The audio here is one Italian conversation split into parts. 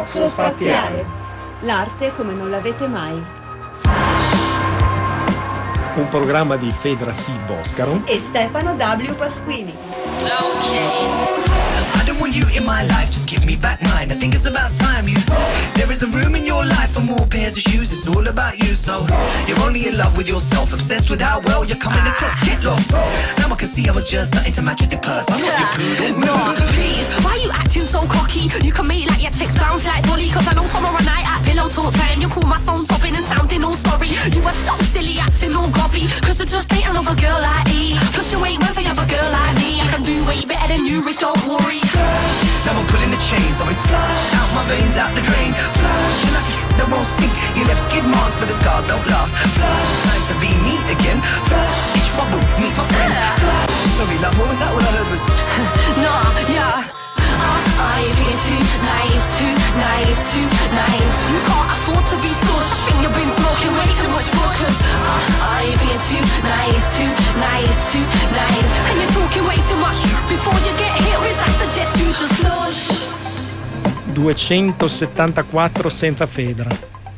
Coxo Spaziale. L'arte come non l'avete mai. Un programma di Fedra C. Boscaro e Stefano W. Pasquini. I don't want you in my life, just give me back mine. I think it's about time you. There isn't room in your life for more pairs of shoes. It's all about you, so you're only in love with yourself, obsessed with how well you're coming across. Get lost. Now I can see I was just starting to match with your purse. I'm not your poodle. No, please, why you acting so cocky? You can make like your chicks bounce like volley. Cause I know tomorrow night at pillow talk time you call my phone sobbing and sounding all sorry. You were so silly acting all gobby. Cause I just ain't another girl like me. Plus you ain't one for another girl like me. I can do way better than you, Rich, don't worry. Now I'm pulling the chains, always flush out my veins, out the drain. Flush, you're lucky, that won't sink. You left skid marks, but the scars don't last. Flush, time to be me again. Flush, each bubble, meet my friends. Flush, sorry love, what was that? What I heard was nah, yeah. I've been too nice, too nice, too nice. You can't afford to be stush. I think you've been smoking way too much bush. Cause I've been too nice, too nice, too nice. And you're talking way too much. Before you get hit with, I suggest you to flush. 274 senza Fedra.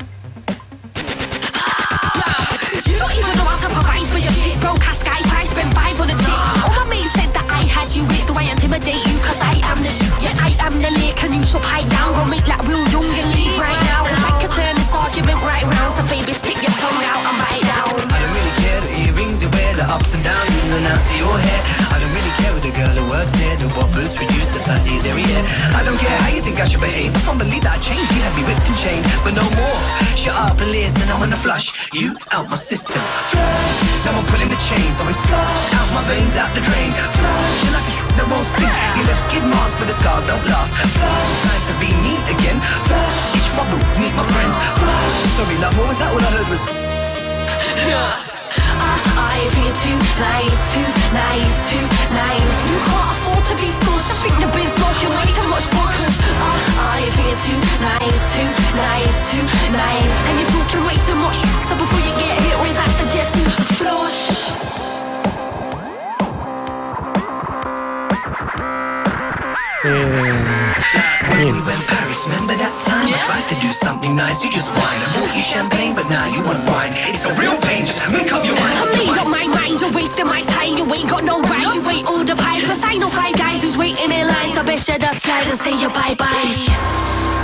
You don't even know how to provide for your shit. Broke ass guys, I spent 5 on a chick. All my mates said that I had you with. Do I intimidate you? Cause I am the shit. Yeah, I am the lick. And you should pipe down. Go make like real young and leave right now. Cause I could turn this argument right round. So baby, stick your tongue out and bite down. I don't really care the earrings you wear, the ups and downs, ins and outs of your hair. I don't really care with the girl who works there, the what boots reduce the size of your derriere. I don't care how you think I should behave. I can't believe that I changed. You had me whipped and chained, but no more. Shut up and listen, I'm gonna flush you out my system. Flush, now I'm pulling the chains, always flush out my veins, out the drain. Flush, you're lucky that won't sink. You left skid marks, but the scars don't last. Flush, time to be me again. Flush, each bubble, meet my friends. Flush, sorry love, what was that? What I heard was I've been too nice, too nice, too nice. You can't afford to be stush. I think you've been smoking way too much bush. Cause I've been too nice, too nice, too nice. And you're talking way too much. So before you get hit with, I suggest you to flush. When we went Paris, remember that time? I tried to do something nice, you just whine. I bought you champagne, but now you want wine. It's a real pain, just make up your mind. I made up my mind, you're wasting my time. You ain't got no right, you ain't all the pie. Plus I know 5 guys who's waiting in line. So best you just slide and say your bye-bye.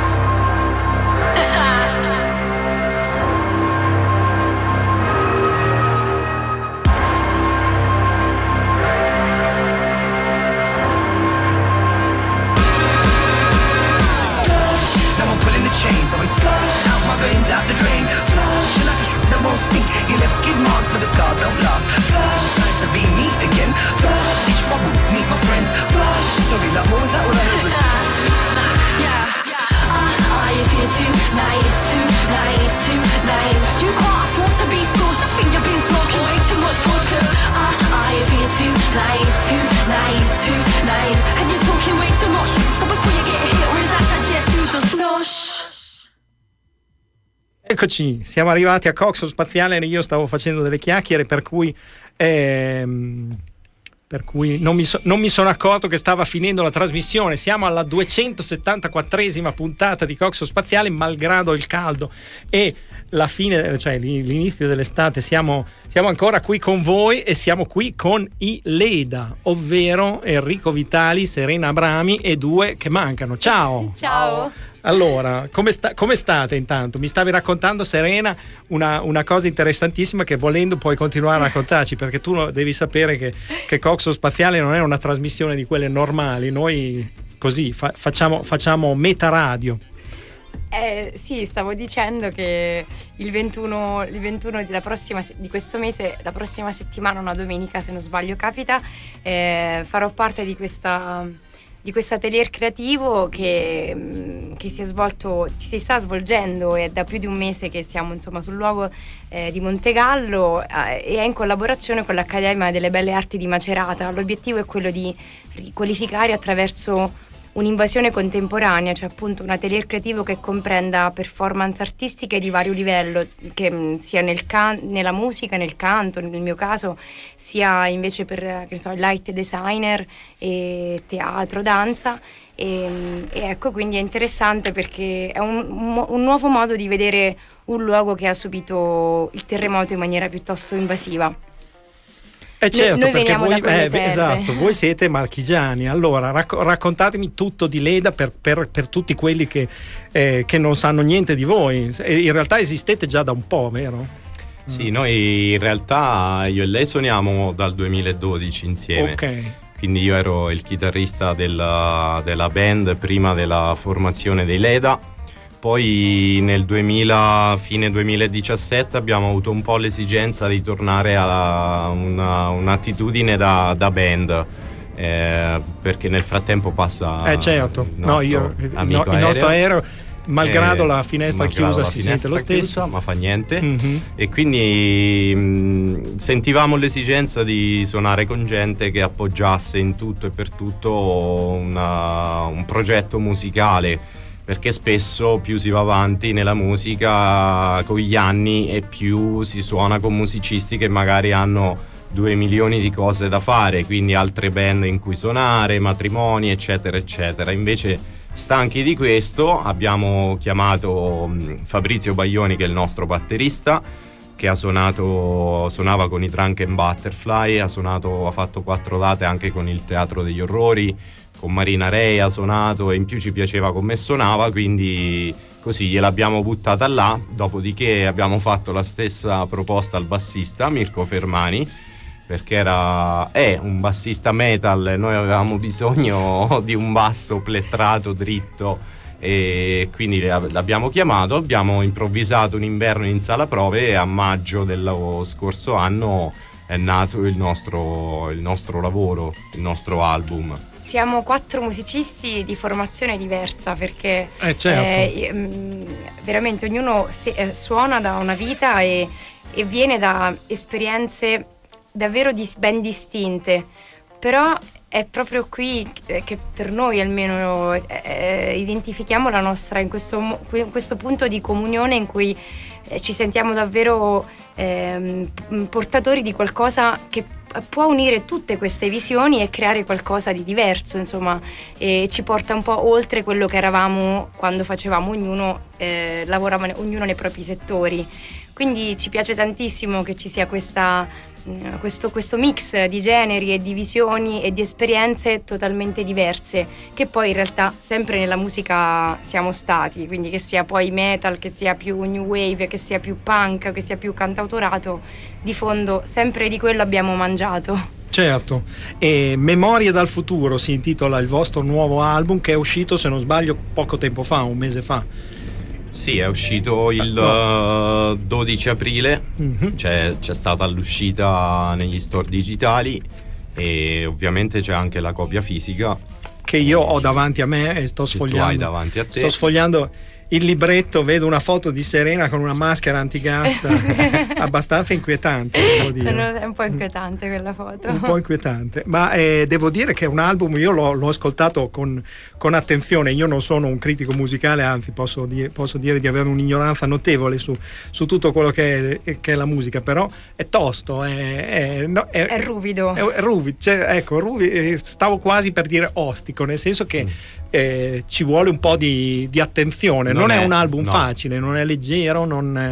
Chains always flush out my veins, out the drain. Flush, you're lucky that won't sink. You left skid marks, but the scars don't last. Flush, time to be me again. Flush, each bubble, meet my friends. Flush, sorry love, what was that? What I heard was yeah. I feel too nice, too nice, too nice. You can't afford to be stush. I think you've been smoking way too much bush. I feel too nice, too nice, too nice. And you're talking way too much. So before you get hit with, I suggest you to flush. Eccoci, siamo arrivati a Coxo Spaziale. Io stavo facendo delle chiacchiere per cui non mi sono accorto che stava finendo la trasmissione. Siamo alla 274esima puntata di Coxo Spaziale, malgrado il caldo e la fine, cioè l'inizio dell'estate. Siamo ancora qui con voi e siamo qui con i Leda, ovvero Enrico Vitali, Serena Abrami e 2 che mancano. Ciao. Ciao. Allora, come state intanto? Mi stavi raccontando, Serena, una cosa interessantissima che volendo puoi continuare a raccontarci, perché tu devi sapere che Coxo Spaziale non è una trasmissione di quelle normali. Noi così facciamo meta radio. Sì, stavo dicendo che il 21 di questo mese, la prossima settimana, una domenica se non sbaglio capita, farò parte di questo atelier creativo che si sta svolgendo. È da più di un mese che siamo sul luogo di Montegallo e è in collaborazione con l'Accademia delle Belle Arti di Macerata. L'obiettivo è quello di riqualificare attraverso un'invasione contemporanea, cioè appunto un atelier creativo che comprenda performance artistiche di vario livello, che sia nella musica, nel canto, nel mio caso, sia invece per che ne so, light designer e teatro, danza. E ecco, quindi è interessante perché è un nuovo modo di vedere un luogo che ha subito il terremoto in maniera piuttosto invasiva. Certo, noi perché veniamo voi, da quelle terre. esatto, voi siete marchigiani. Allora raccontatemi tutto di Leda per tutti quelli che non sanno niente di voi. In realtà esistete già da un po', vero? Sì, noi in realtà io e lei suoniamo dal 2012 insieme. Ok. Quindi io ero il chitarrista della band prima della formazione dei Leda. Poi nel fine 2017 abbiamo avuto un po' l'esigenza di tornare a un'attitudine da band, perché nel frattempo passa Certo, il nostro aereo, malgrado la finestra chiusa, si sente lo stesso, ma fa niente. Mm-hmm. E quindi sentivamo l'esigenza di suonare con gente che appoggiasse in tutto e per tutto un progetto musicale, perché spesso più si va avanti nella musica con gli anni e più si suona con musicisti che magari hanno 2 milioni di cose da fare, quindi altre band in cui suonare, matrimoni, eccetera eccetera. Invece, stanchi di questo, abbiamo chiamato Fabrizio Baglioni, che è il nostro batterista, che suonava con i Drunken Butterfly, ha fatto 4 date anche con il Teatro degli Orrori, con Marina Rei ha suonato, e in più ci piaceva come suonava, quindi così gliel'abbiamo buttata là. Dopodiché abbiamo fatto la stessa proposta al bassista Mirko Fermani, perché è un bassista metal, noi avevamo bisogno di un basso plettrato, dritto, e quindi l'abbiamo chiamato, abbiamo improvvisato un inverno in sala prove e a maggio dello scorso anno è nato il nostro lavoro, il nostro album. Siamo 4 musicisti di formazione diversa, perché certo. Veramente ognuno suona da una vita e viene da esperienze davvero ben distinte, però è proprio qui che per noi almeno identifichiamo la nostra, in questo punto di comunione in cui ci sentiamo davvero portatori di qualcosa che può unire tutte queste visioni e creare qualcosa di diverso, insomma, e ci porta un po' oltre quello che eravamo quando facevamo lavoravamo ognuno nei propri settori. Quindi ci piace tantissimo che ci sia questo mix di generi e di visioni e di esperienze totalmente diverse, che poi in realtà sempre nella musica siamo stati, quindi che sia poi metal, che sia più new wave, che sia più punk, che sia più cantautorato, di fondo sempre di quello abbiamo mangiato. Certo. E Memorie dal futuro si intitola il vostro nuovo album, che è uscito, se non sbaglio, poco tempo fa, un mese fa. Sì, è uscito il 12 aprile, c'è stata l'uscita negli store digitali e ovviamente c'è anche la copia fisica che io ho davanti a me e sto sfogliando. Tu hai davanti a te. Sto sfogliando il libretto, vedo una foto di Serena con una maschera antigas abbastanza inquietante, devo dire. È un po' inquietante quella foto. Un po' inquietante, ma devo dire che è un album, io l'ho ascoltato con attenzione. Io non sono un critico musicale, anzi posso dire di avere un'ignoranza notevole su tutto quello che è la musica, però è tosto, è ruvido. È ruvido, cioè, ecco, stavo quasi per dire ostico, nel senso che ci vuole un po' di attenzione. Non è un album facile, non è leggero,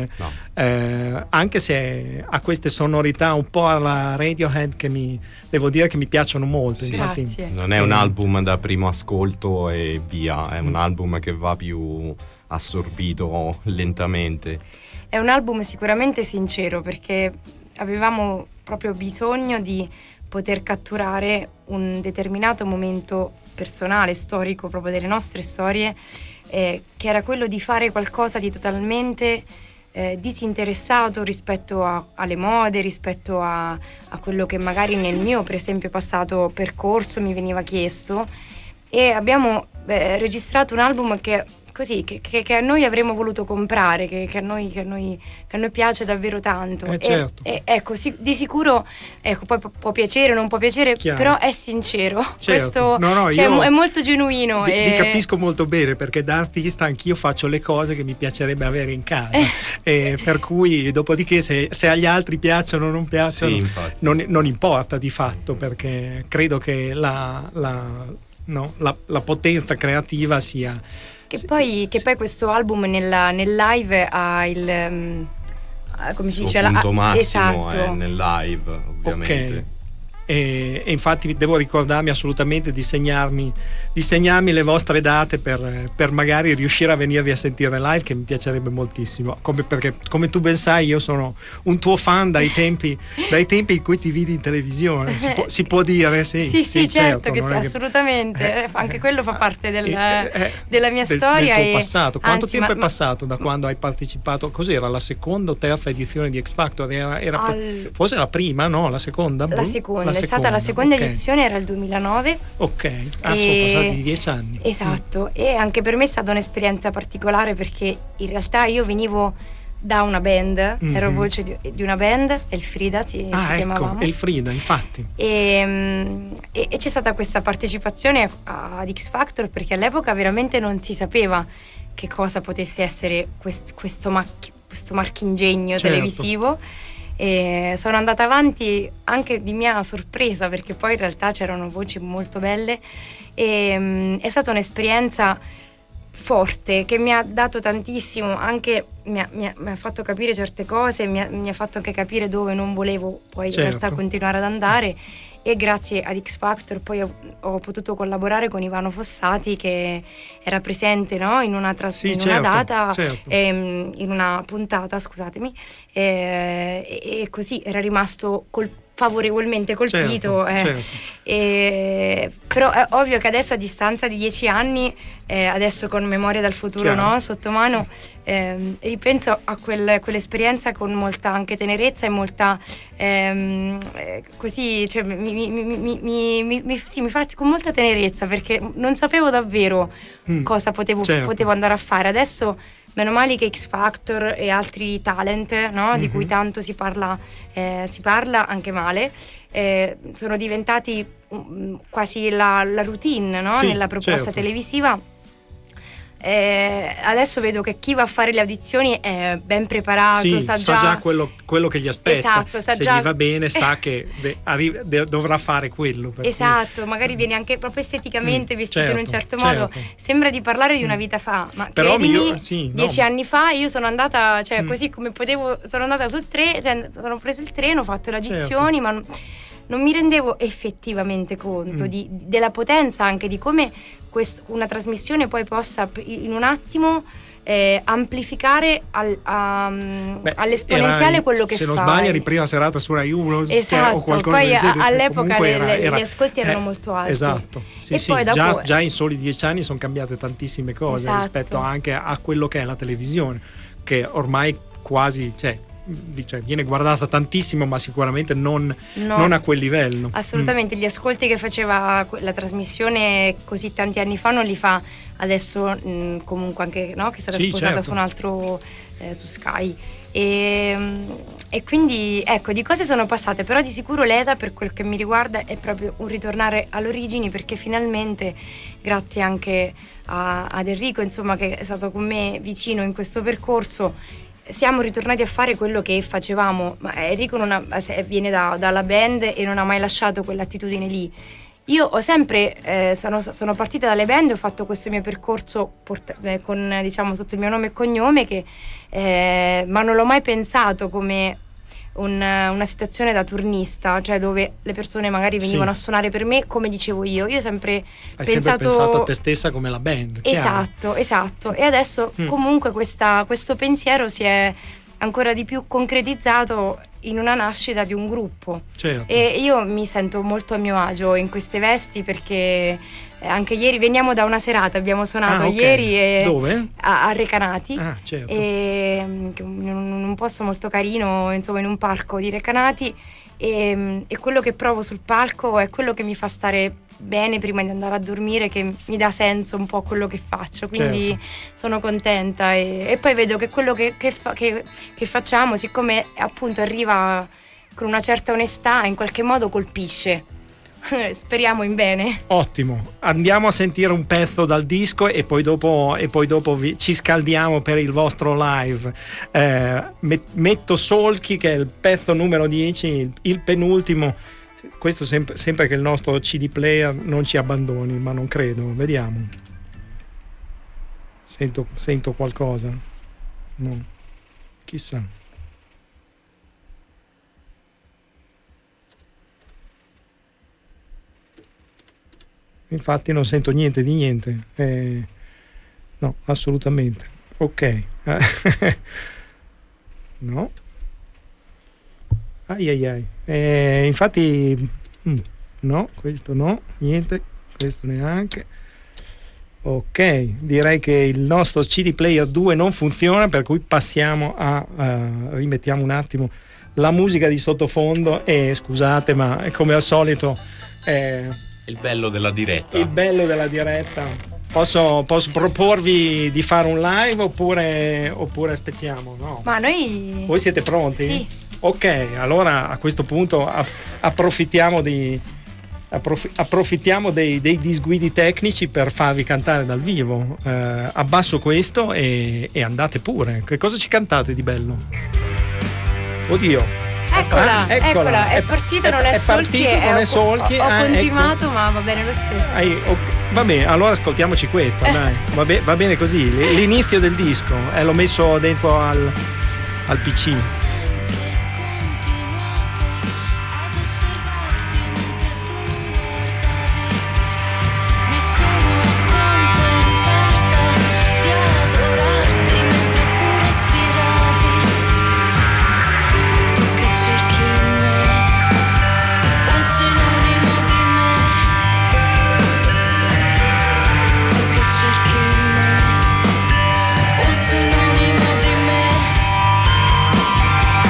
anche se ha queste sonorità un po' alla Radiohead che devo dire che mi piacciono molto. Sì. Infatti, non è un album da primo ascolto e via, è un album che va più assorbito lentamente. È un album sicuramente sincero, perché avevamo proprio bisogno di poter catturare un determinato momento personale, storico, proprio delle nostre storie, che era quello di fare qualcosa di totalmente disinteressato rispetto alle mode, rispetto a quello che magari nel mio, per esempio, passato percorso mi veniva chiesto, e abbiamo registrato un album che così che a noi avremmo voluto comprare, che a noi piace davvero tanto. Certo. Ecco, di sicuro, ecco, poi può piacere o non può piacere, Chiaro. però è sincero. Certo. Questo Io è molto genuino. Vi capisco molto bene, perché da artista anch'io faccio le cose che mi piacerebbe avere in casa, per cui dopodiché se agli altri piacciono o non piacciono, Sì, non importa di fatto, perché credo che la potenza creativa sia Che poi questo album nel live ha il come si dice, il punto massimo esatto. è nel live, ovviamente. Ok. E infatti devo ricordarmi assolutamente di segnarmi le vostre date per magari riuscire a venirvi a sentire live, che mi piacerebbe moltissimo, perché come tu ben sai io sono un tuo fan dai tempi in cui ti vidi in televisione, si può dire. Sì, certo che sì, assolutamente, anche quello fa parte della mia storia del tuo e passato. Quanto anzi, tempo è passato da quando hai partecipato? Cos'era, la seconda o terza edizione di X Factor? Forse la prima, no? La seconda? La seconda, è stata la seconda edizione, era il 2009. Ok, sono passati 10 anni. Esatto, e anche per me è stata un'esperienza particolare, perché in realtà io venivo da una band, ero voce di una band, Elfrida ci chiamavamo. Ecco, Elfrida, infatti. E c'è stata questa partecipazione ad X Factor, perché all'epoca veramente non si sapeva che cosa potesse essere questo marchingegno televisivo. E sono andata avanti anche di mia sorpresa, perché poi in realtà c'erano voci molto belle e è stata un'esperienza forte che mi ha dato tantissimo, anche mi ha fatto capire certe cose, mi ha fatto anche capire dove non volevo poi in realtà continuare ad andare, e grazie ad X Factor poi ho potuto collaborare con Ivano Fossati, che era presente, no? in una data, in una puntata, scusatemi, e così era rimasto favorevolmente colpito. Però è ovvio che adesso, a distanza di 10 anni, adesso con Memoria dal futuro, no? Sotto mano, ripenso a quell'esperienza con molta anche tenerezza e molta così, cioè, mi fa con molta tenerezza, perché non sapevo davvero cosa potevo andare a fare. Adesso meno male che X Factor e altri talent, no? Di cui tanto si parla anche male, sono diventati quasi la routine, no? Nella proposta televisiva. Adesso vedo che chi va a fare le audizioni è ben preparato, sa già quello che gli aspetta. Esatto, se gli va bene sa che dovrà fare quello. Esatto, magari viene anche proprio esteticamente vestito in un certo modo. Sembra di parlare di una vita fa, ma però credimi, 10 anni fa io sono andata, cioè così come potevo, sono andata sul treno, cioè, sono preso il treno, ho fatto le audizioni, ma non mi rendevo effettivamente conto della potenza, anche di come una trasmissione poi possa in un attimo amplificare all'esponenziale quello che fai. Se non sbaglio eri prima serata su Rai 1, esatto, o qualcosa poi del genere. all'epoca gli ascolti erano molto alti. Esatto, poi dopo, già in soli 10 anni sono cambiate tantissime cose, rispetto anche a quello che è la televisione, che ormai quasi, viene guardata tantissimo, ma sicuramente non a quel livello. Assolutamente, gli ascolti che faceva la trasmissione così tanti anni fa non li fa adesso, comunque anche, no? Che è stata sposata su un altro, su Sky, e quindi ecco, di cose sono passate, però di sicuro l'EDA, per quel che mi riguarda, è proprio un ritornare alle origini, perché finalmente, grazie anche ad Enrico, insomma, che è stato con me vicino in questo percorso, siamo ritornati a fare quello che facevamo. Ma Enrico viene dalla band e non ha mai lasciato quell'attitudine lì. Io ho sempre sono partita dalle band e ho fatto questo mio percorso con, diciamo, sotto il mio nome e cognome, ma non l'ho mai pensato come una situazione da turnista, cioè dove le persone magari venivano a suonare per me, come dicevo io. Io ho sempre pensato a te stessa come la band. Esatto. E adesso comunque questo pensiero si è ancora di più concretizzato in una nascita di un gruppo. E io mi sento molto a mio agio in queste vesti, perché anche ieri veniamo da una serata, abbiamo suonato ieri dove? A Recanati, e in un posto molto carino, insomma, in un parco di Recanati, e quello che provo sul palco è quello che mi fa stare bene prima di andare a dormire, che mi dà senso un po' a quello che faccio, quindi sono contenta e poi vedo che quello che facciamo, siccome appunto arriva con una certa onestà, in qualche modo colpisce. Speriamo in bene. Ottimo, andiamo a sentire un pezzo dal disco e poi dopo ci scaldiamo per il vostro live. Metto Solchi, che è il pezzo numero 10, il penultimo. Questo sempre che il nostro CD player non ci abbandoni, ma non credo, vediamo. Sento qualcosa? No, chissà. Infatti non sento niente di niente, no, assolutamente. Ok. No. Infatti no, questo no, niente, questo neanche. Ok, direi che il nostro CD player 2 non funziona, per cui passiamo rimettiamo un attimo la musica di sottofondo e scusate, ma come al solito il bello della diretta. Il bello della diretta. Posso proporvi di fare un live oppure aspettiamo? No. Ma noi... Voi siete pronti? Sì. Ok, allora a questo punto approfittiamo dei disguidi tecnici per farvi cantare dal vivo. Abbasso questo e andate pure. Che cosa ci cantate di bello? Oddio. Eccola, è partita, non è Solchi, ho continuato, ecco. Ma va bene lo stesso. Va bene, allora ascoltiamoci questa, dai. Va bene così, l'inizio del disco, l'ho messo dentro al PC. Un sinonimo di me.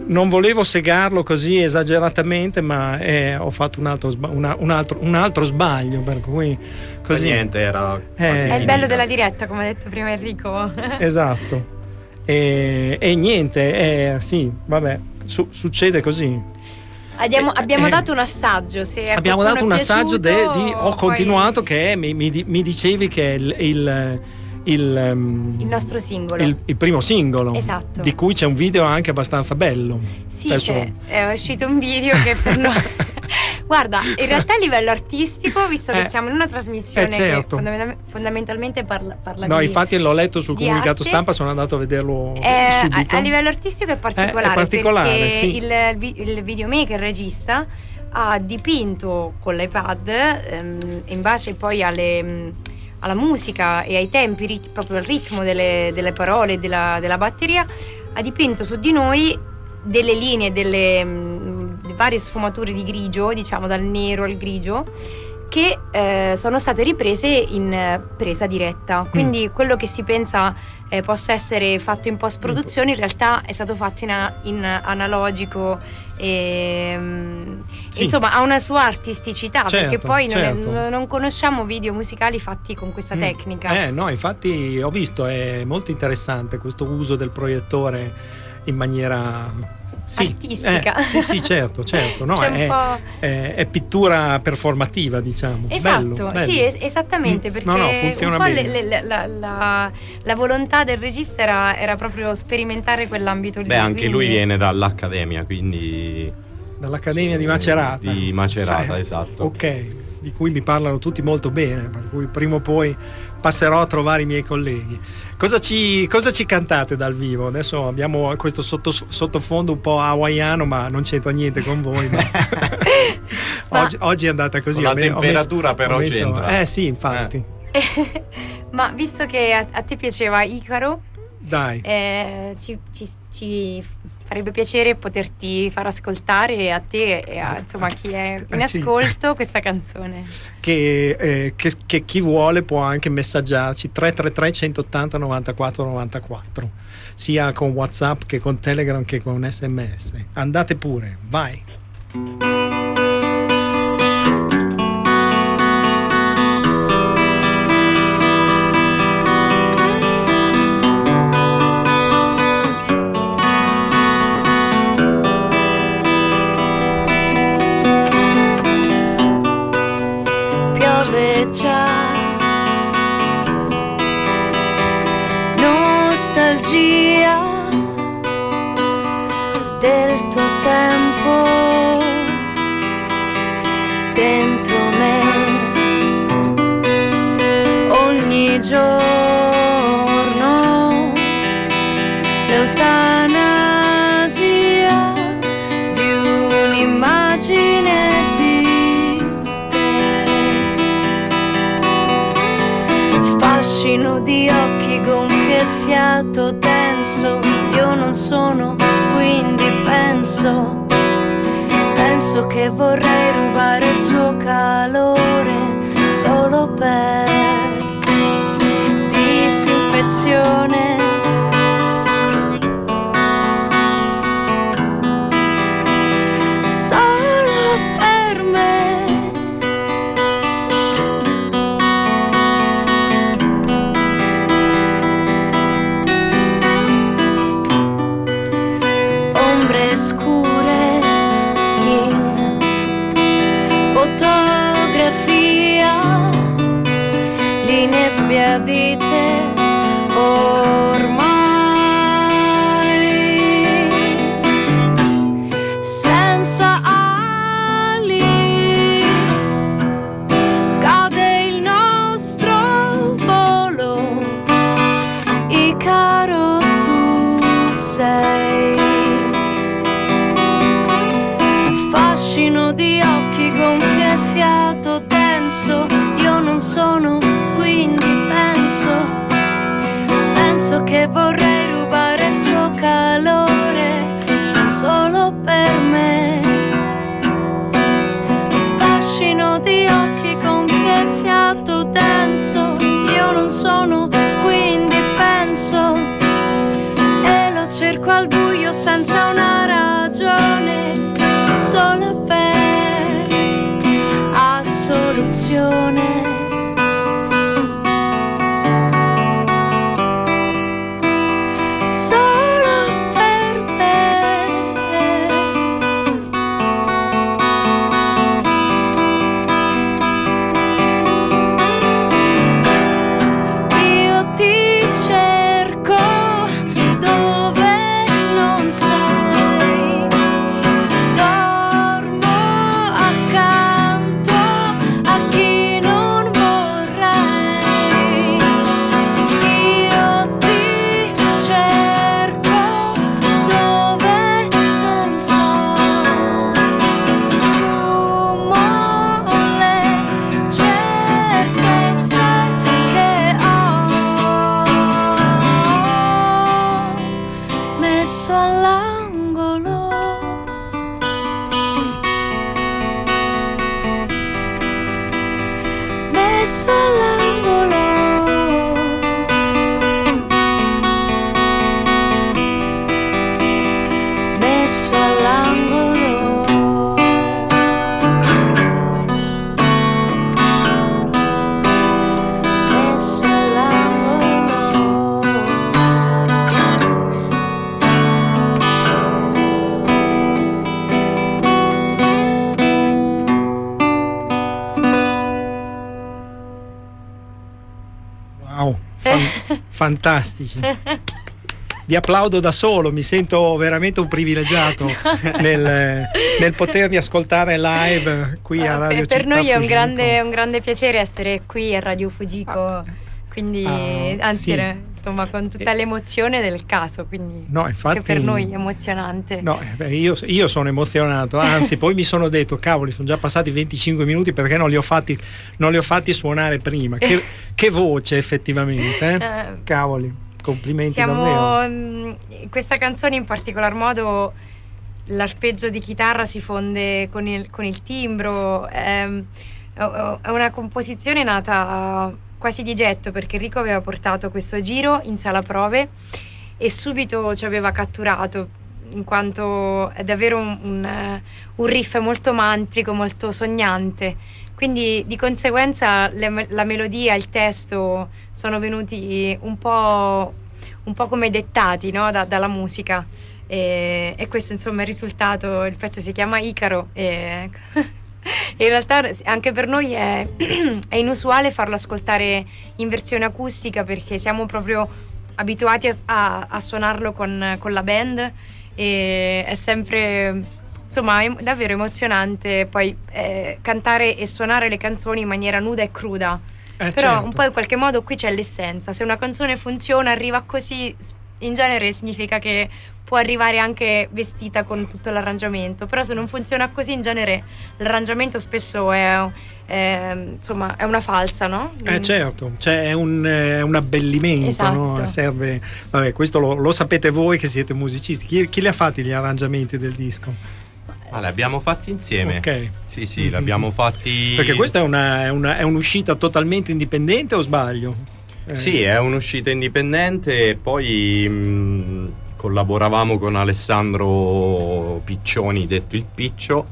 non volevo segarlo così esageratamente, ma ho fatto un altro sbaglio, per cui così. Niente, era è il bello della diretta, come ha detto prima Enrico. Esatto. E niente, sì, vabbè, succede così. Abbiamo dato un assaggio. Se abbiamo dato un assaggio di Ho continuato, poi... che mi dicevi che è il nostro singolo, il primo singolo, esatto, di cui c'è un video anche abbastanza bello. Sì, è uscito un video che per noi guarda, in realtà a livello artistico, visto che siamo in una trasmissione certo, che fondamentalmente parla no, infatti l'ho letto sul comunicato arte, stampa, sono andato a vederlo subito. A livello artistico è particolare, particolare, perché sì. il videomaker, il regista, ha dipinto con l'iPad, in base poi alla musica e ai tempi, proprio al ritmo delle parole, della batteria, ha dipinto su di noi delle linee, delle varie sfumature di grigio, diciamo dal nero al grigio, che sono state riprese in presa diretta. Quindi quello che si pensa possa essere fatto in post-produzione, in realtà è stato fatto in analogico. Sì. Insomma, ha una sua artisticità, certo, perché poi certo, non conosciamo video musicali fatti con questa tecnica. No, infatti ho visto, è molto interessante questo uso del proiettore in maniera artistica. Sì, certo, no, è pittura performativa, diciamo. Esatto, bello. Sì, esattamente, perché funziona un po' bene. la volontà del regista era proprio sperimentare quell'ambito lì. Beh, anche lui viene dall'Accademia, quindi dall'Accademia di Macerata. Di Macerata, esatto. Ok, di cui mi parlano tutti molto bene, per cui prima o poi passerò a trovare i miei colleghi. Cosa ci cantate dal vivo? Adesso abbiamo questo sottofondo un po' hawaiano, ma non c'entra niente con voi. Oggi è andata così. Con la temperatura però c'entra. Sì, infatti. Ma visto che a te piaceva Icaro, dai, ci farebbe piacere poterti far ascoltare a te e a chi è in ascolto questa canzone. Che chi vuole può anche messaggiarci 333 180 94 94, sia con WhatsApp che con Telegram che con SMS. Andate pure, vai. Già nostalgia del tuo tempo dentro me, ogni giorno l'eutanasia di un'immagine di occhi gonfi e fiato tenso. Io non sono, quindi penso che vorrei rubare il suo calore solo per disinfezione. Sbiadite ormai, senza ali, cade il nostro volo, Icaro tu sei, fascino di occhi gonfi e fiato tenso. Io non sono, quindi penso che vorrei rubare il suo calore solo per me. Fascino di occhi gonfi e fiato denso. Io non sono, quindi penso, e lo cerco al buio senza una radio. ragione solo per assoluzione. Fantastici. Vi applaudo da solo, mi sento veramente un privilegiato nel potervi ascoltare live qui a Radio Città Per noi è un Fujiko. grande piacere essere qui a Radio Fujiko, quindi anzi sì. insomma con tutta l'emozione del caso, quindi No, infatti, che per noi è emozionante. No, io sono emozionato, anzi poi mi sono detto cavoli, sono già passati 25 minuti, perché non li ho fatti suonare prima. Che voce effettivamente, cavoli, complimenti davvero. Questa canzone in particolar modo, l'arpeggio di chitarra si fonde con il timbro, è una composizione nata quasi di getto, perché Enrico aveva portato questo giro in sala prove e subito ci aveva catturato, in quanto è davvero un riff molto mantrico, molto sognante. Quindi di conseguenza la melodia e il testo sono venuti un po' come dettati, no? dalla musica, e questo insomma è il risultato. Il pezzo si chiama Icaro e in realtà anche per noi è inusuale farlo ascoltare in versione acustica, perché siamo proprio abituati a suonarlo con la band, e è sempre... Insomma, è davvero emozionante poi cantare e suonare le canzoni in maniera nuda e cruda. Però certo. un po' in qualche modo qui c'è l'essenza. Se una canzone funziona, arriva così, in genere significa che può arrivare anche vestita con tutto l'arrangiamento. Però se non funziona così, in genere l'arrangiamento spesso è una falsa, no? Certo, cioè è un abbellimento, esatto. No? Serve, vabbè, questo lo sapete voi che siete musicisti. Chi li ha fatti gli arrangiamenti del disco? Li abbiamo fatti insieme. Ok. Sì, l'abbiamo fatti. Perché questa è un'uscita totalmente indipendente, o sbaglio? Sì, è un'uscita indipendente, e poi collaboravamo con Alessandro Piccioni, detto il Piccio.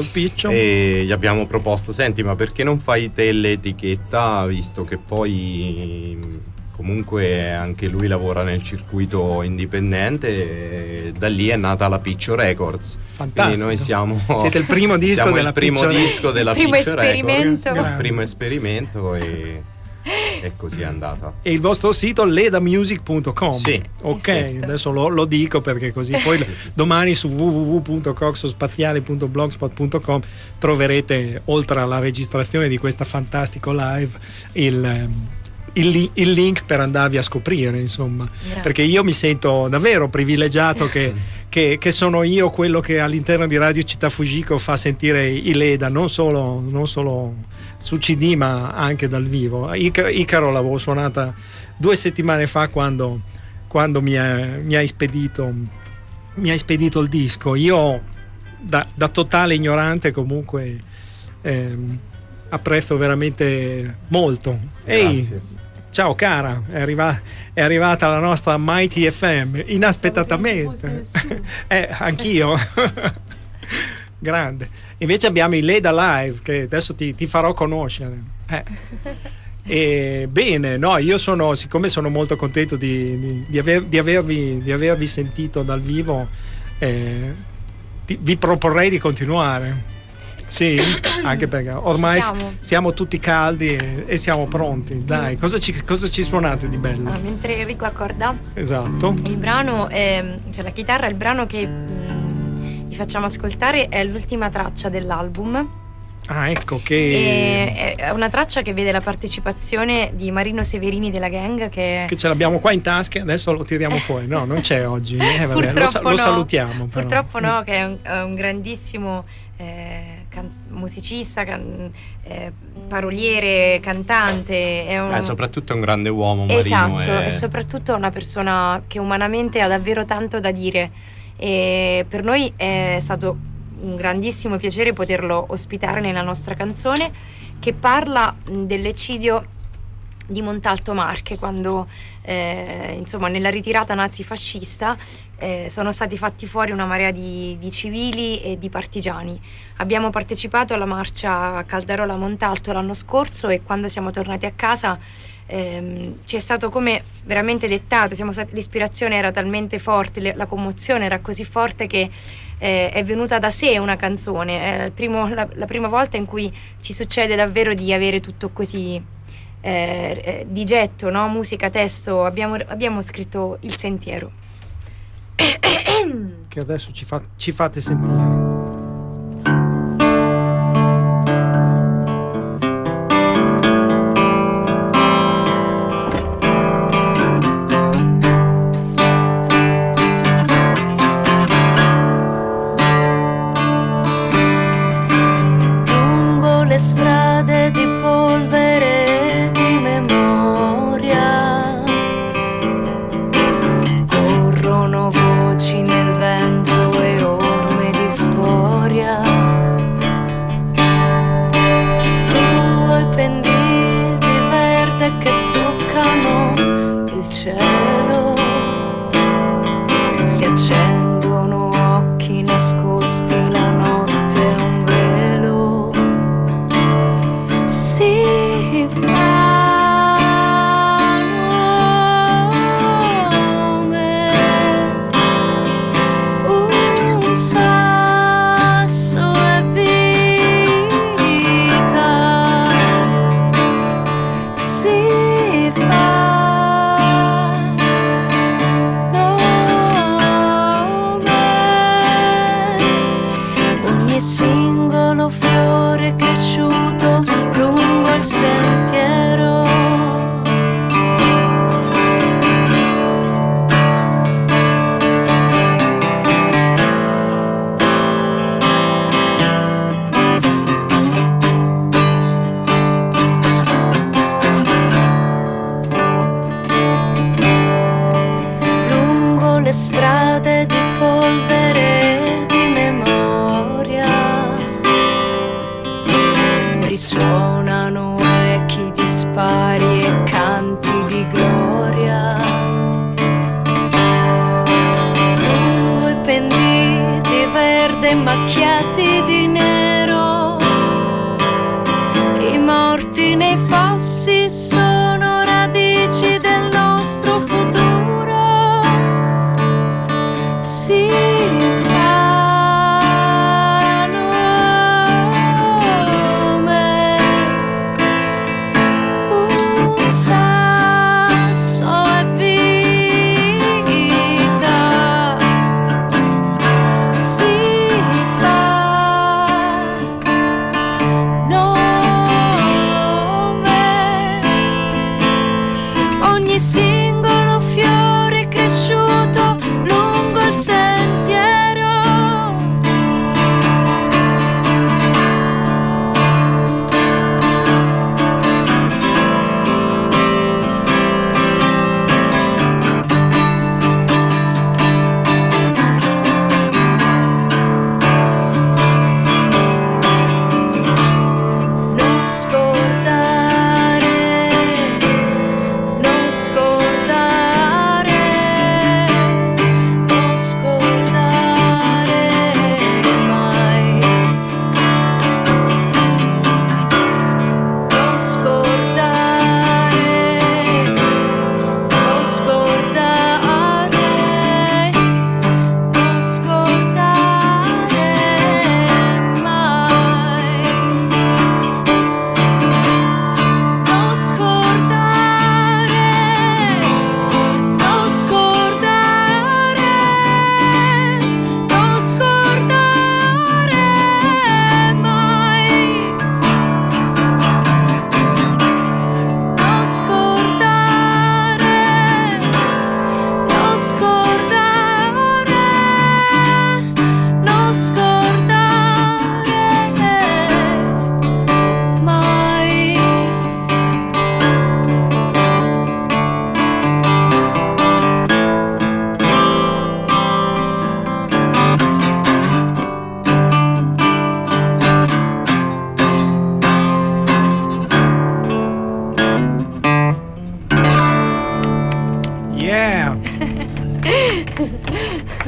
E gli abbiamo proposto: senti, ma perché non fai te l'etichetta, visto che poi comunque anche lui lavora nel circuito indipendente, e da lì è nata la Piccio Records. Fantastico. Quindi noi siete il primo disco della primo disco della primo Piccio esperimento. Records, il primo esperimento, e così è andata. E il vostro sito ledamusic.com. Sì. Ok, esatto. Adesso lo dico, perché così poi domani su www.coxospaziale.blogspot.com troverete, oltre alla registrazione di questa fantastico live, il link per andarvi a scoprire, insomma. Grazie. Perché io mi sento davvero privilegiato che sono io quello che all'interno di Radio Città Fujiko fa sentire i Leda, non solo su CD ma anche dal vivo. Icaro l'avevo suonata 2 settimane fa quando mi hai spedito il disco. Io da totale ignorante comunque apprezzo veramente molto. Grazie. Ciao cara, è arrivata la nostra Mighty FM, inaspettatamente. Anch'io. Grande. Invece abbiamo il Leda Live, che adesso ti farò conoscere. E bene, no, io siccome sono molto contento di avervi sentito dal vivo, vi proporrei di continuare. Sì, anche perché ormai siamo tutti caldi e siamo pronti. Dai, cosa ci suonate di bello? Mentre Enrico accorda, esatto, il brano, cioè la chitarra, il brano che vi facciamo ascoltare è l'ultima traccia dell'album. Ah, ecco che è una traccia che vede la partecipazione di Marino Severini della Gang, che ce l'abbiamo qua in tasca, adesso lo tiriamo fuori. No, non c'è oggi. Vabbè, lo salutiamo. Però. Purtroppo no, che è un grandissimo musicista, paroliere, cantante. Soprattutto è un grande uomo, Marino. Esatto, e soprattutto una persona che umanamente ha davvero tanto da dire. E per noi è stato un grandissimo piacere poterlo ospitare nella nostra canzone, che parla dell'eccidio di Montalto Marche, quando insomma nella ritirata nazifascista sono stati fatti fuori una marea di civili e di partigiani. Abbiamo partecipato alla marcia a Caldarola Montalto l'anno scorso, e quando siamo tornati a casa ci è stato come veramente dettato, l'ispirazione era talmente forte, la commozione era così forte che è venuta da sé una canzone. È la prima volta in cui ci succede davvero di avere tutto così di getto, no? Musica, testo. Abbiamo scritto Il Sentiero, che adesso ci fate sentire. Si fa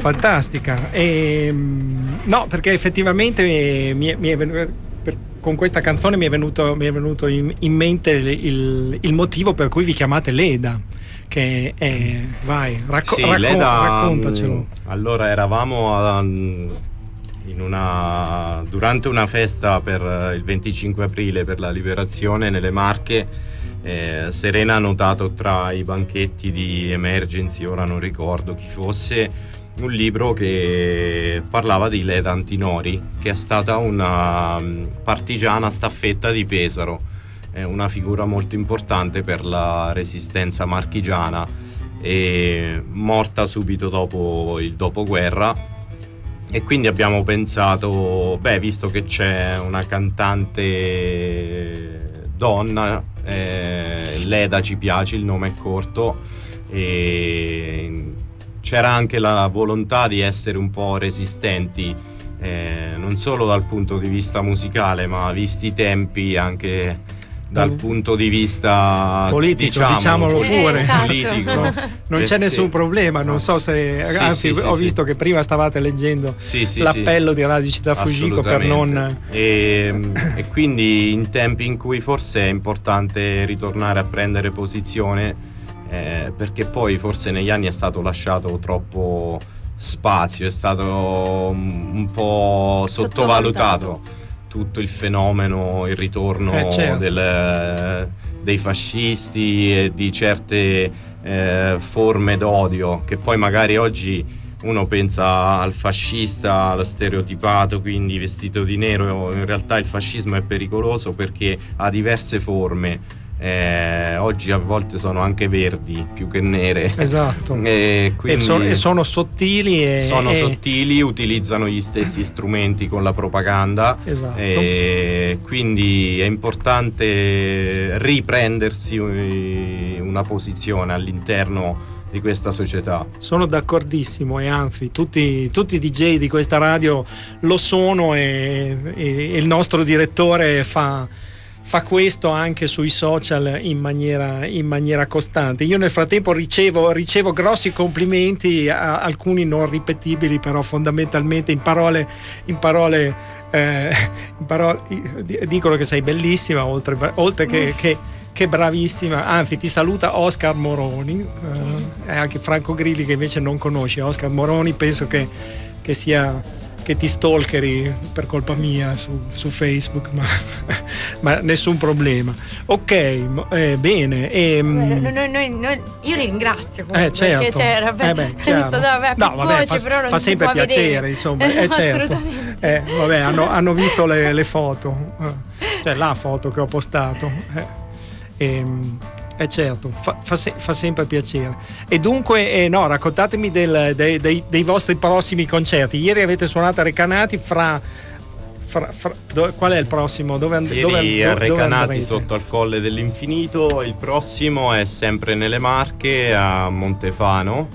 fantastica. No, perché effettivamente con questa canzone mi è venuto in mente il motivo per cui vi chiamate Leda, che è, vai, Leda, raccontacelo. Allora eravamo durante una festa per il 25 aprile per la liberazione nelle Marche. Serena ha notato tra i banchetti di Emergency, ora non ricordo chi fosse, un libro che parlava di Leda Antinori, che è stata una partigiana staffetta di Pesaro, è una figura molto importante per la resistenza marchigiana, e morta subito dopo il dopoguerra. E quindi abbiamo pensato, visto che c'è una cantante donna, Leda ci piace, il nome è corto, e c'era anche la volontà di essere un po' resistenti, non solo dal punto di vista musicale, ma visti i tempi anche dal punto di vista politico, diciamolo pure. Esatto. Politico. Non c'è nessun problema, non so se ho visto che prima stavate leggendo l'appello di Radio Città Fujiko per non e quindi in tempi in cui forse è importante ritornare a prendere posizione, perché poi forse negli anni è stato lasciato troppo spazio, è stato un po' sottovalutato tutto il fenomeno, il ritorno dei fascisti e di certe forme d'odio, che poi magari oggi uno pensa al fascista, allo stereotipato, quindi vestito di nero. In realtà il fascismo è pericoloso perché ha diverse forme. Oggi a volte sono anche verdi più che nere. Esatto. E sono sottili sottili, utilizzano gli stessi strumenti con la propaganda. Esatto. E quindi è importante riprendersi una posizione all'interno di questa società. Sono d'accordissimo, e anzi tutti i DJ di questa radio lo sono, e il nostro direttore fa questo anche sui social in maniera costante. Io nel frattempo ricevo grossi complimenti, alcuni non ripetibili, però fondamentalmente in parole dicono che sei bellissima, oltre che bravissima. Anzi, ti saluta Oscar Moroni, e anche Franco Grilli, che invece non conosci Oscar Moroni, penso che ti stalkeri per colpa mia su Facebook, ma nessun problema. Ok, bene. Io li ringrazio certo. Fa sempre piacere, insomma. Certo. Hanno visto le foto, cioè la foto che ho postato. Certo, fa sempre piacere. E dunque, raccontatemi dei vostri prossimi concerti. Ieri avete suonato a Recanati, qual è il prossimo? Ieri a Recanati sotto al Colle dell'Infinito. Il prossimo è sempre nelle Marche, a Montefano,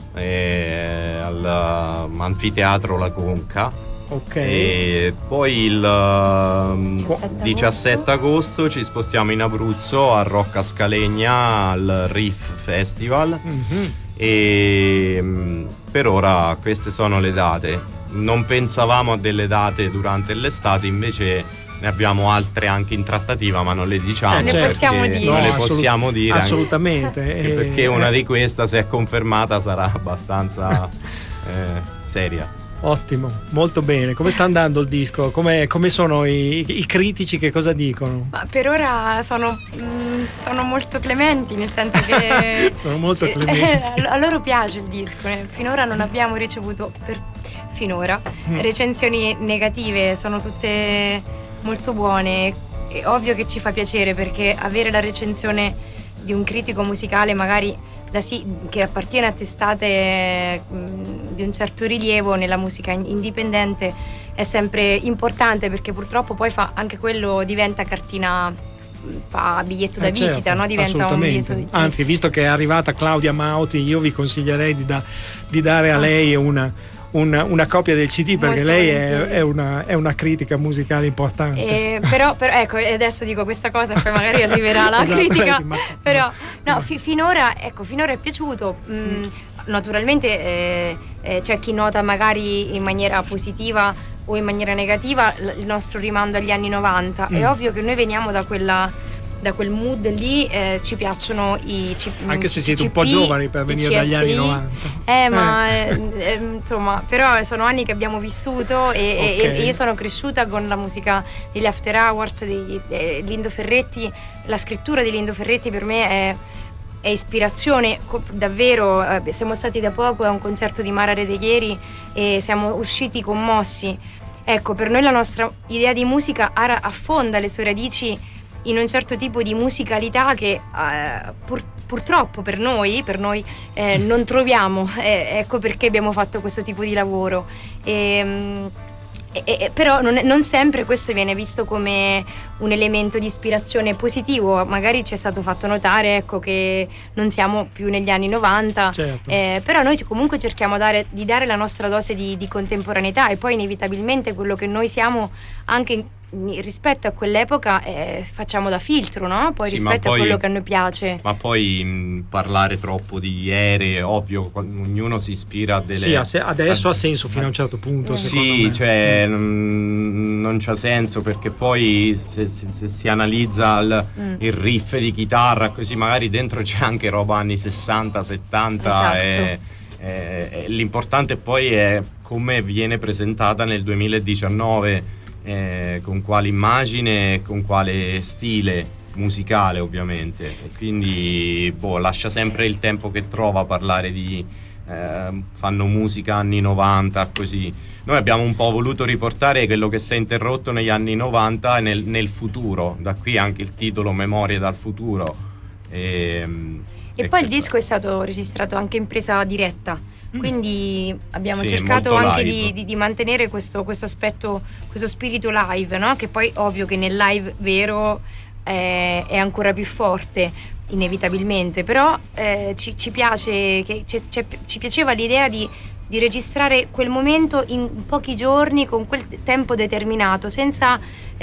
all'Anfiteatro La Conca. Ok. E poi il 17 agosto ci spostiamo in Abruzzo, a Rocca Scalegna, al Riff Festival. Mm-hmm. E per ora queste sono le date. Non pensavamo a delle date durante l'estate, invece ne abbiamo altre anche in trattativa, ma non le diciamo, ne possiamo dire. Non le possiamo dire assolutamente, perché una di queste, se è confermata, sarà abbastanza seria. Ottimo, molto bene. Come sta andando il disco? Come sono i critici, che cosa dicono? Ma per ora sono molto clementi, nel senso che sono molto clementi. A loro piace il disco. Finora non abbiamo ricevuto recensioni negative, sono tutte molto buone. È ovvio che ci fa piacere, perché avere la recensione di un critico musicale magari che appartiene a testate di un certo rilievo nella musica indipendente è sempre importante, perché purtroppo poi anche quello diventa cartina, fa biglietto da visita, certo, no? Diventa un biglietto di... Anzi, visto che è arrivata Claudia Mauti, io vi consiglierei di dare a lei una copia del CD, perché lei è una critica musicale importante. Però ecco, adesso dico questa cosa, poi magari arriverà la critica. Però no, finora è piaciuto. naturalmente c'è chi nota magari in maniera positiva o in maniera negativa il nostro rimando agli anni 90. È ovvio che noi veniamo da quel mood lì, ci piacciono anche se siete un po' giovani per venire dagli anni 90. Insomma, però sono anni che abbiamo vissuto e io sono cresciuta con la musica degli After Hours, di Lindo Ferretti. La scrittura di Lindo Ferretti per me è ispirazione, davvero. Siamo stati da poco a un concerto di Mara Redeghieri e siamo usciti commossi. Ecco, per noi la nostra idea di musica affonda le sue radici in un certo tipo di musicalità che purtroppo per noi non troviamo. Ecco perché abbiamo fatto questo tipo di lavoro. Però non sempre questo viene visto come un elemento di ispirazione positivo. Magari ci è stato fatto notare, ecco, che non siamo più negli anni 90, certo. Però noi comunque cerchiamo di dare la nostra dose di contemporaneità, e poi inevitabilmente quello che noi siamo anche rispetto a quell'epoca facciamo da filtro, no? Poi rispetto a quello che a noi piace. Ma poi parlare troppo di ieri è ovvio, ognuno si ispira a delle... Sì, adesso ha senso fino a un certo punto. Sì, me. Cioè non c'ha senso, perché poi se si analizza il riff di chitarra così, magari dentro c'è anche roba anni 60, 70. Esatto. L'importante poi è come viene presentata nel 2019, con quale immagine, con quale stile musicale, ovviamente. E quindi lascia sempre il tempo che trova a parlare di fanno musica anni 90, così. Noi abbiamo un po' voluto riportare quello che si è interrotto negli anni 90 nel futuro, da qui anche il titolo Memorie dal futuro. E poi il disco è stato registrato anche in presa diretta, quindi abbiamo cercato anche di mantenere questo aspetto, questo spirito live, no? Che poi ovvio che nel live vero è ancora più forte, inevitabilmente, però ci piace, ci piaceva l'idea di registrare quel momento in pochi giorni, con quel tempo determinato, senza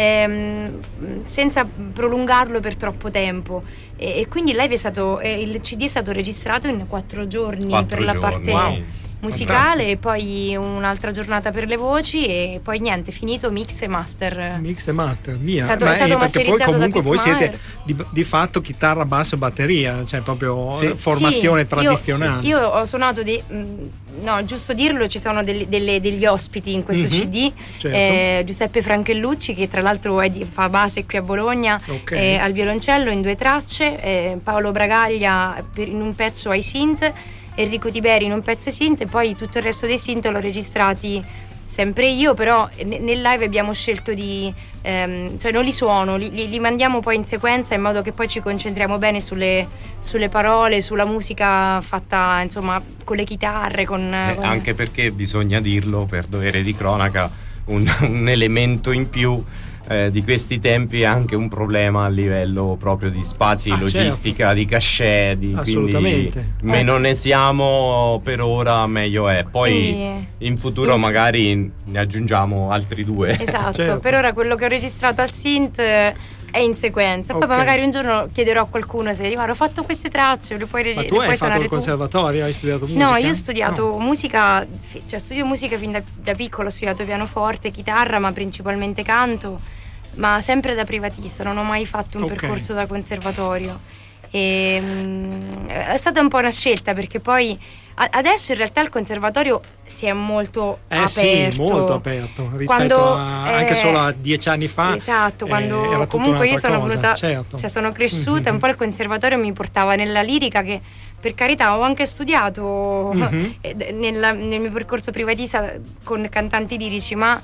prolungarlo per troppo tempo, e quindi il CD è stato registrato in 4 giorni per la parte musicale. Fantastico. E poi un'altra giornata per le voci, e poi niente, finito mix e master mia. È stato perché poi comunque voi siete di fatto chitarra, basso e batteria, cioè proprio formazione tradizionale. Io ho suonato giusto dirlo, ci sono degli ospiti in questo CD, certo. Giuseppe Franchellucci, che tra l'altro fa base qui a Bologna, al violoncello in 2 tracce, Paolo Bragaglia in un pezzo ai synth, Enrico Tiberi in un pezzo ai synth, e poi tutto il resto dei synth l'ho registrati sempre io, però nel live abbiamo scelto cioè non li suono, li mandiamo poi in sequenza, in modo che poi ci concentriamo bene sulle parole, sulla musica fatta insomma con le chitarre, anche perché bisogna dirlo per dovere di cronaca, un elemento in più di questi tempi è anche un problema a livello proprio di spazi, logistica, certo. Di cachet, assolutamente. Quindi meno ne siamo per ora, meglio è. Poi in futuro magari ne aggiungiamo altri 2. Esatto, certo. Per ora quello che ho registrato al synth è in sequenza, poi magari un giorno chiederò a qualcuno se ho fatto queste tracce, le puoi registrare. Ma tu hai fatto il conservatorio, hai studiato musica? No, io ho studiato musica, cioè studio musica fin da piccolo, ho studiato pianoforte, chitarra, ma principalmente canto, ma sempre da privatista, non ho mai fatto un percorso da conservatorio. È stata un po' una scelta, perché poi adesso in realtà il conservatorio si è molto aperto. Sì, molto aperto rispetto anche solo a 10 anni fa. Esatto, quando comunque io sono venuta, certo. Cioè sono cresciuta, un po' il conservatorio mi portava nella lirica, che per carità ho anche studiato nel mio percorso privatista con cantanti lirici, ma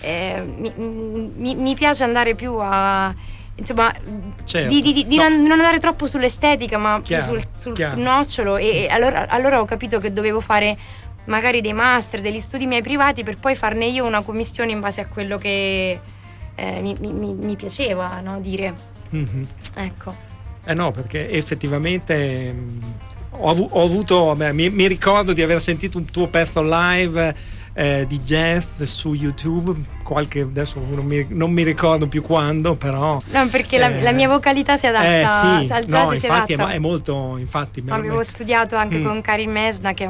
mi piace andare più a, insomma, certo. di non andare troppo sull'estetica, ma chiaro, più sul nocciolo, e allora ho capito che dovevo fare magari dei master, degli studi miei privati, per poi farne io una commissione in base a quello che mi piaceva, no, dire. Ecco. No, perché effettivamente ho avuto, mi ricordo di aver sentito un tuo pezzo live di jazz su YouTube, qualche adesso non mi ricordo più quando, però no, perché la mia vocalità si adatta sì, al jazz, si infatti adatta. è molto, infatti avevo studiato anche con Karin Mesna, che è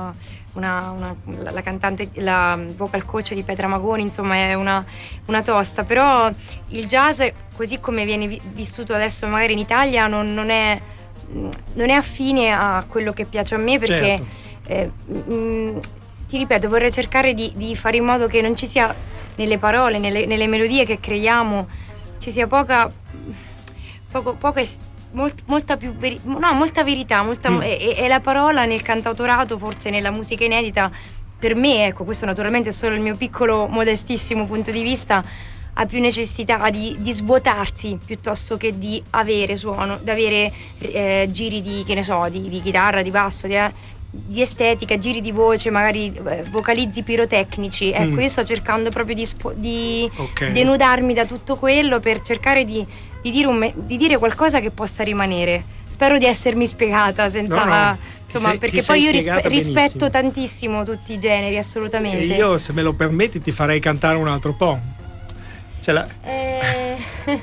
la cantante, la vocal coach di Petra Magoni, insomma è una tosta, però il jazz così come viene vissuto adesso magari in Italia non è affine a quello che piace a me, perché ti ripeto, vorrei cercare di fare in modo che non ci sia nelle parole, nelle melodie che creiamo, ci sia molta verità, e la parola nel cantautorato, forse nella musica inedita, per me, ecco, questo naturalmente è solo il mio piccolo, modestissimo punto di vista, ha più necessità di svuotarsi piuttosto che di avere suono, di avere giri di chitarra, di basso, di estetica, giri di voce, magari vocalizzi pirotecnici. Ecco, io sto cercando proprio di denudarmi da tutto quello per cercare di dire qualcosa che possa rimanere. Spero di essermi spiegata senza insomma, perché poi io rispetto tantissimo tutti i generi, assolutamente. E io, se me lo permetti, ti farei cantare un altro po'. Che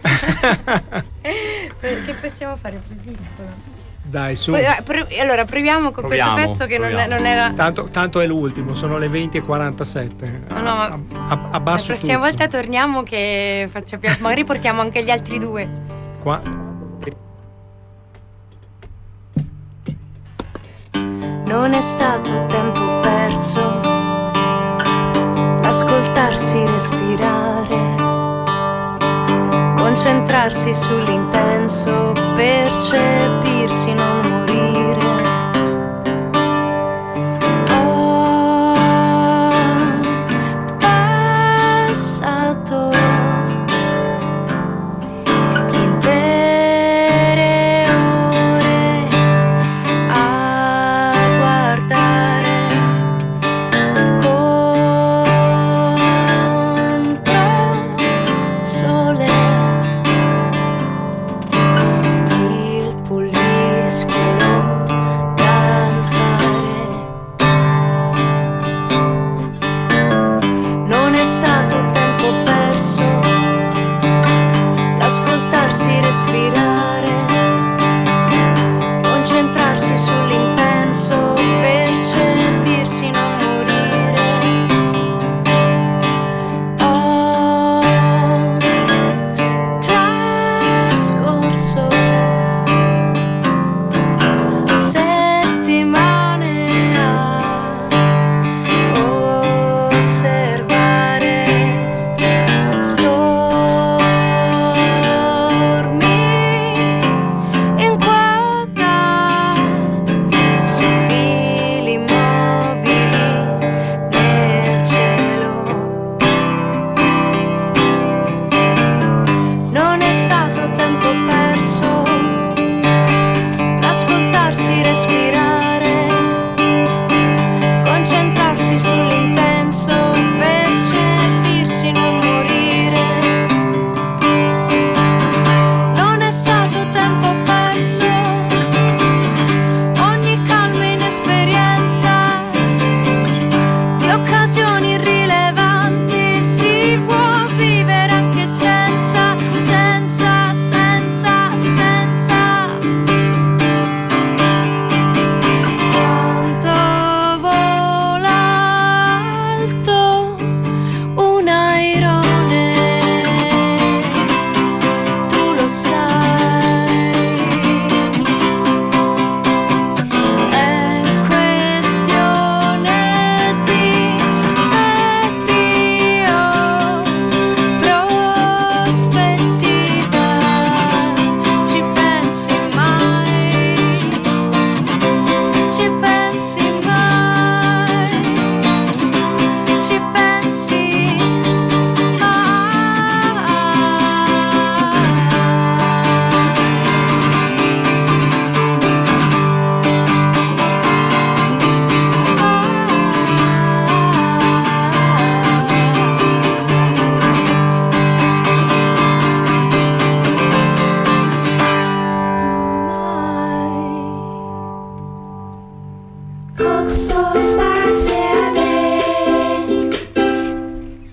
possiamo fare? Bellissimo. Dai, su. Allora proviamo con questo pezzo che non era. Tanto è l'ultimo, sono le 20:47. Ma abbasso la prossima tutto. volta torniamo che magari portiamo anche gli altri due. Qua. Non è stato tempo perso, ascoltarsi, respirare, concentrarsi sull'intenso, percepirsi, non morire. Ho passato intere ore a guardare contro sole. Il pulisco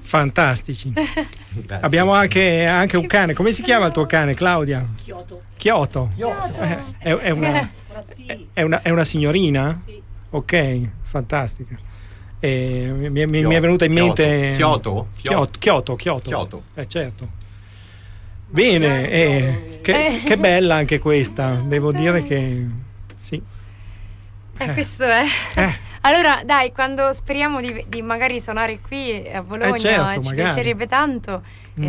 Fantastici. Grazie. Abbiamo anche un cane. Come si chiama il tuo cane, Claudia? Chioto. È una signorina? Sì. Ok, fantastica. Mi è venuta in mente Chioto. Certo. Bene, che bella anche questa, devo dire che sì. Questo è. Allora, dai, quando speriamo di magari suonare qui a Bologna, certo, ci magari. piacerebbe tanto.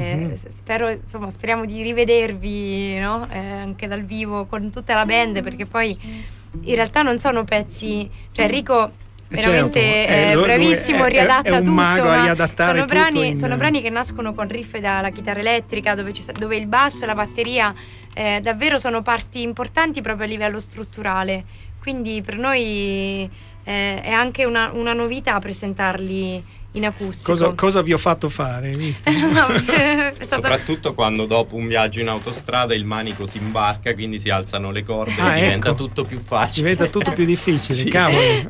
Speriamo di rivedervi, no? Anche dal vivo con tutta la band, perché poi in realtà non sono pezzi, cioè Enrico veramente è bravissimo, riadatta è un tutto, mago a riadattare sono brani che nascono con riff dalla chitarra elettrica, dove il basso e la batteria davvero sono parti importanti proprio a livello strutturale, quindi per noi è anche una novità presentarli in acustico. Cosa vi ho fatto fare, visto? Soprattutto quando dopo un viaggio in autostrada il manico si imbarca, quindi si alzano le corde e diventa tutto più facile. Diventa tutto più difficile, Sì. cavoli.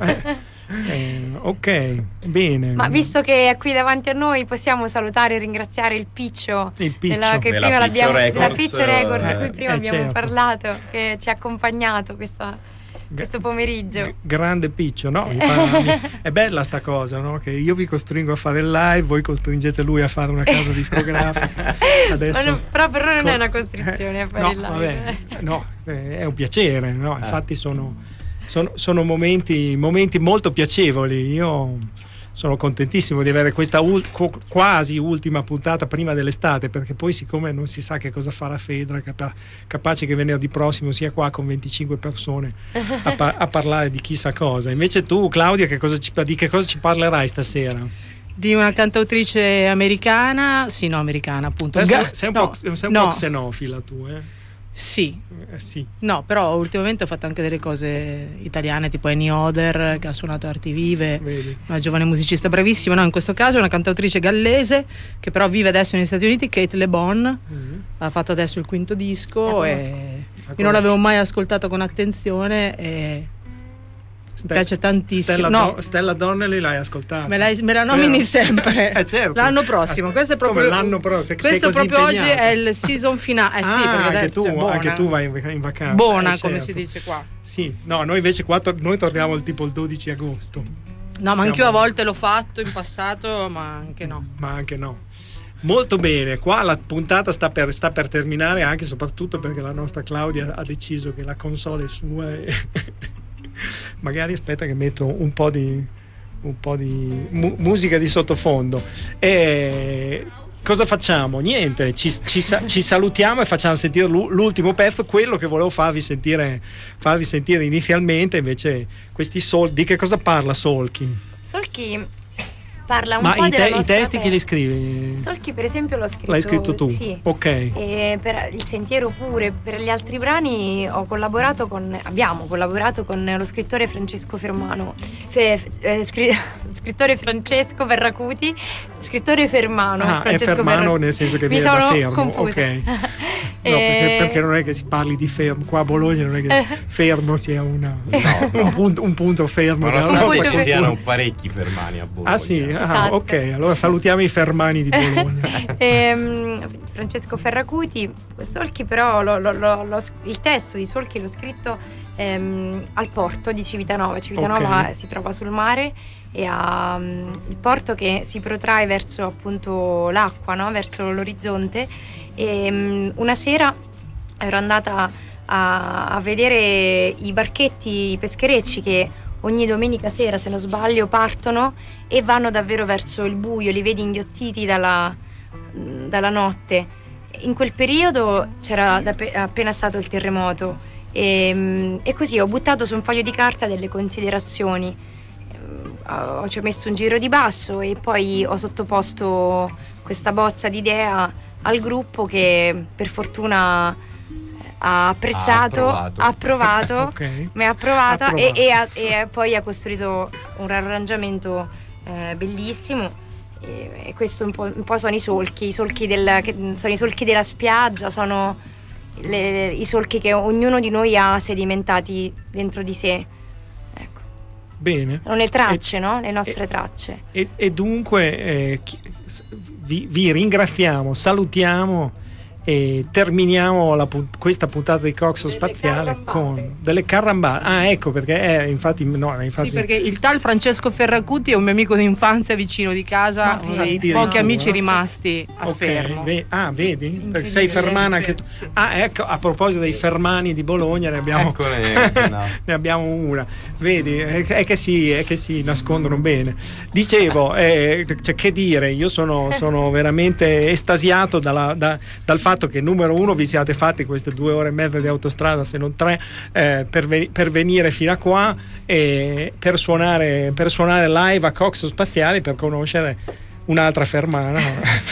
Ok, bene. Ma visto che è qui davanti a noi, possiamo salutare e ringraziare il Piccio, che della prima Piccio Records, della Piccio Records, di cui prima abbiamo certo. parlato, che ci ha accompagnato questo pomeriggio. Grande Piccio, no? È bella sta cosa, no? Che io vi costringo a fare il live, voi costringete lui a fare una casa discografica. Adesso, Però per noi non è una costrizione a fare il live. Vabbè, no, è un piacere, no? Infatti sono momenti molto piacevoli. Io sono contentissimo di avere questa quasi ultima puntata prima dell'estate, perché poi, siccome non si sa che cosa farà Fedra, capace che venerdì prossimo sia qua con 25 persone a parlare di chissà cosa. Invece tu, Claudia, di che cosa ci parlerai stasera? Di una cantautrice americana, appunto. Sei un po' xenofila tu, Sì. Sì. No, però ultimamente ho fatto anche delle cose italiane, tipo Annie Oder, che ha suonato a Arti Vive. Vedi. Una giovane musicista bravissima. No, in questo caso è una cantautrice gallese che però vive adesso negli Stati Uniti, Kate Le Bon. Ha fatto adesso il quinto disco e io non l'avevo mai ascoltato con attenzione e mi piace tantissimo. Stella Donnelly l'hai ascoltata? Me la nomini sempre. Certo. L'anno prossimo. Questo è proprio l'anno prossimo. Questo proprio oggi è il season finale. Sì, perché anche tu vai in vacanza. Buona, certo. come si dice qua. Sì, no, noi invece qua noi torniamo il 12 agosto. No, ma anch'io a volte l'ho fatto in passato, ma anche no. Molto bene, qua la puntata sta per terminare, anche e soprattutto perché la nostra Claudia ha deciso che la console è sua e magari aspetta che metto un po' di musica di sottofondo. Cosa facciamo? Niente, ci salutiamo e facciamo sentire l'ultimo pezzo, quello che volevo farvi sentire inizialmente. Invece questi di che cosa parla Solchi? Solchi parla un po' della nostra i testi chi li scrivi? Solchi per esempio l'hai scritto tu? Sì. Ok. E per Il Sentiero pure, per gli altri brani abbiamo collaborato con lo scrittore Francesco Fermano, scrittore Francesco Verracuti, scrittore Fermano. Francesco è Fermano nel senso che viene da Fermo. Confusa. Ok. No, perché non è che si parli di Fermo qua a Bologna, non è che Fermo sia un punto fermo. Ma nonostante ci siano parecchi Fermani a Bologna. Ah sì? Esatto. Ok, allora salutiamo i Fermani di Bologna. Francesco Ferracuti. Solchi però il testo di Solchi l'ho scritto al porto di Civitanova. Civitanova si trova sul mare e ha il porto che si protrae verso appunto l'acqua, no? Verso l'orizzonte. E una sera ero andata a vedere i barchetti, i pescherecci che ogni domenica sera, se non sbaglio, partono e vanno davvero verso il buio, li vedi inghiottiti dalla notte. In quel periodo c'era appena stato il terremoto e così ho buttato su un foglio di carta delle considerazioni, ci ho messo un giro di basso e poi ho sottoposto questa bozza di idea al gruppo che per fortuna ha apprezzato, ha approvato, Okay. mi ha approvata e poi ha costruito un arrangiamento bellissimo. E questo un po' sono i solchi sono i solchi della spiaggia, sono i solchi che ognuno di noi ha sedimentati dentro di sé. Ecco. Bene. Sono le tracce, no? Le nostre tracce. E dunque vi ringraziamo, salutiamo e terminiamo questa puntata di Coxo Spaziale con delle carambate. Ecco perché infatti sì, perché il tal Francesco Ferracuti è un mio amico d'infanzia vicino di casa, uno dei pochi amici rimasti a Fermo. Vedi? Perché sei fermana anche tu. Sì. Ecco, a proposito dei fermani di Bologna ne abbiamo ne abbiamo una. Vedi? È che si nascondono bene. Dicevo, che dire, io sono veramente estasiato dal fatto che numero uno vi siate fatti queste 2 ore e mezza di autostrada, se non 3, per venire fino a qua e per suonare live a Coxo Spaziale, per conoscere un'altra fermana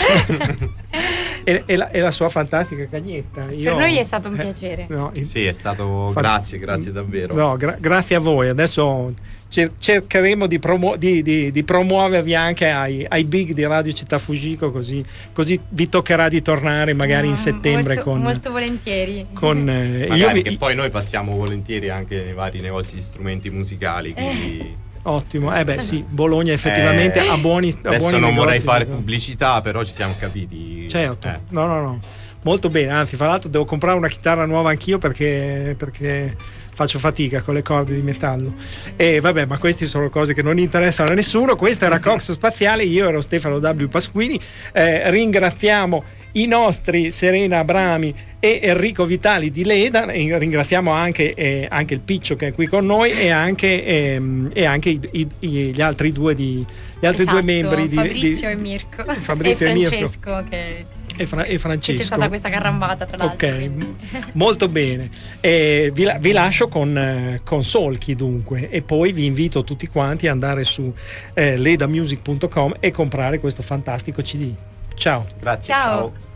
e la sua fantastica cagnetta. Per noi è stato un piacere. Sì, è stato grazie davvero. No, grazie a voi. Adesso cercheremo di promuovervi anche ai big di Radio Città Fujiko, così vi toccherà di tornare magari in settembre molto volentieri che poi noi passiamo volentieri anche nei vari negozi di strumenti musicali, quindi ottimo. Sì, Bologna effettivamente ha buoni adesso non vorrei fare pubblicità, però ci siamo capiti. Certo. No, molto bene, anzi fra l'altro devo comprare una chitarra nuova anch'io perché faccio fatica con le corde di metallo. E vabbè, ma queste sono cose che non interessano a nessuno. Questo era Coxo Spaziale, io ero Stefano W. Pasquini. Ringraziamo i nostri Serena Abrami e Enrico Vitali di Leda, e ringraziamo anche il Piccio che è qui con noi, e anche gli altri due membri Fabrizio e Mirko, Fabrizio e Francesco e Francesco. C'è stata questa carambata tra l'altro. Ok, molto bene. Vi lascio con Solchi dunque, e poi vi invito tutti quanti ad andare su ledamusic.com e comprare questo fantastico CD. Ciao. Grazie. Ciao.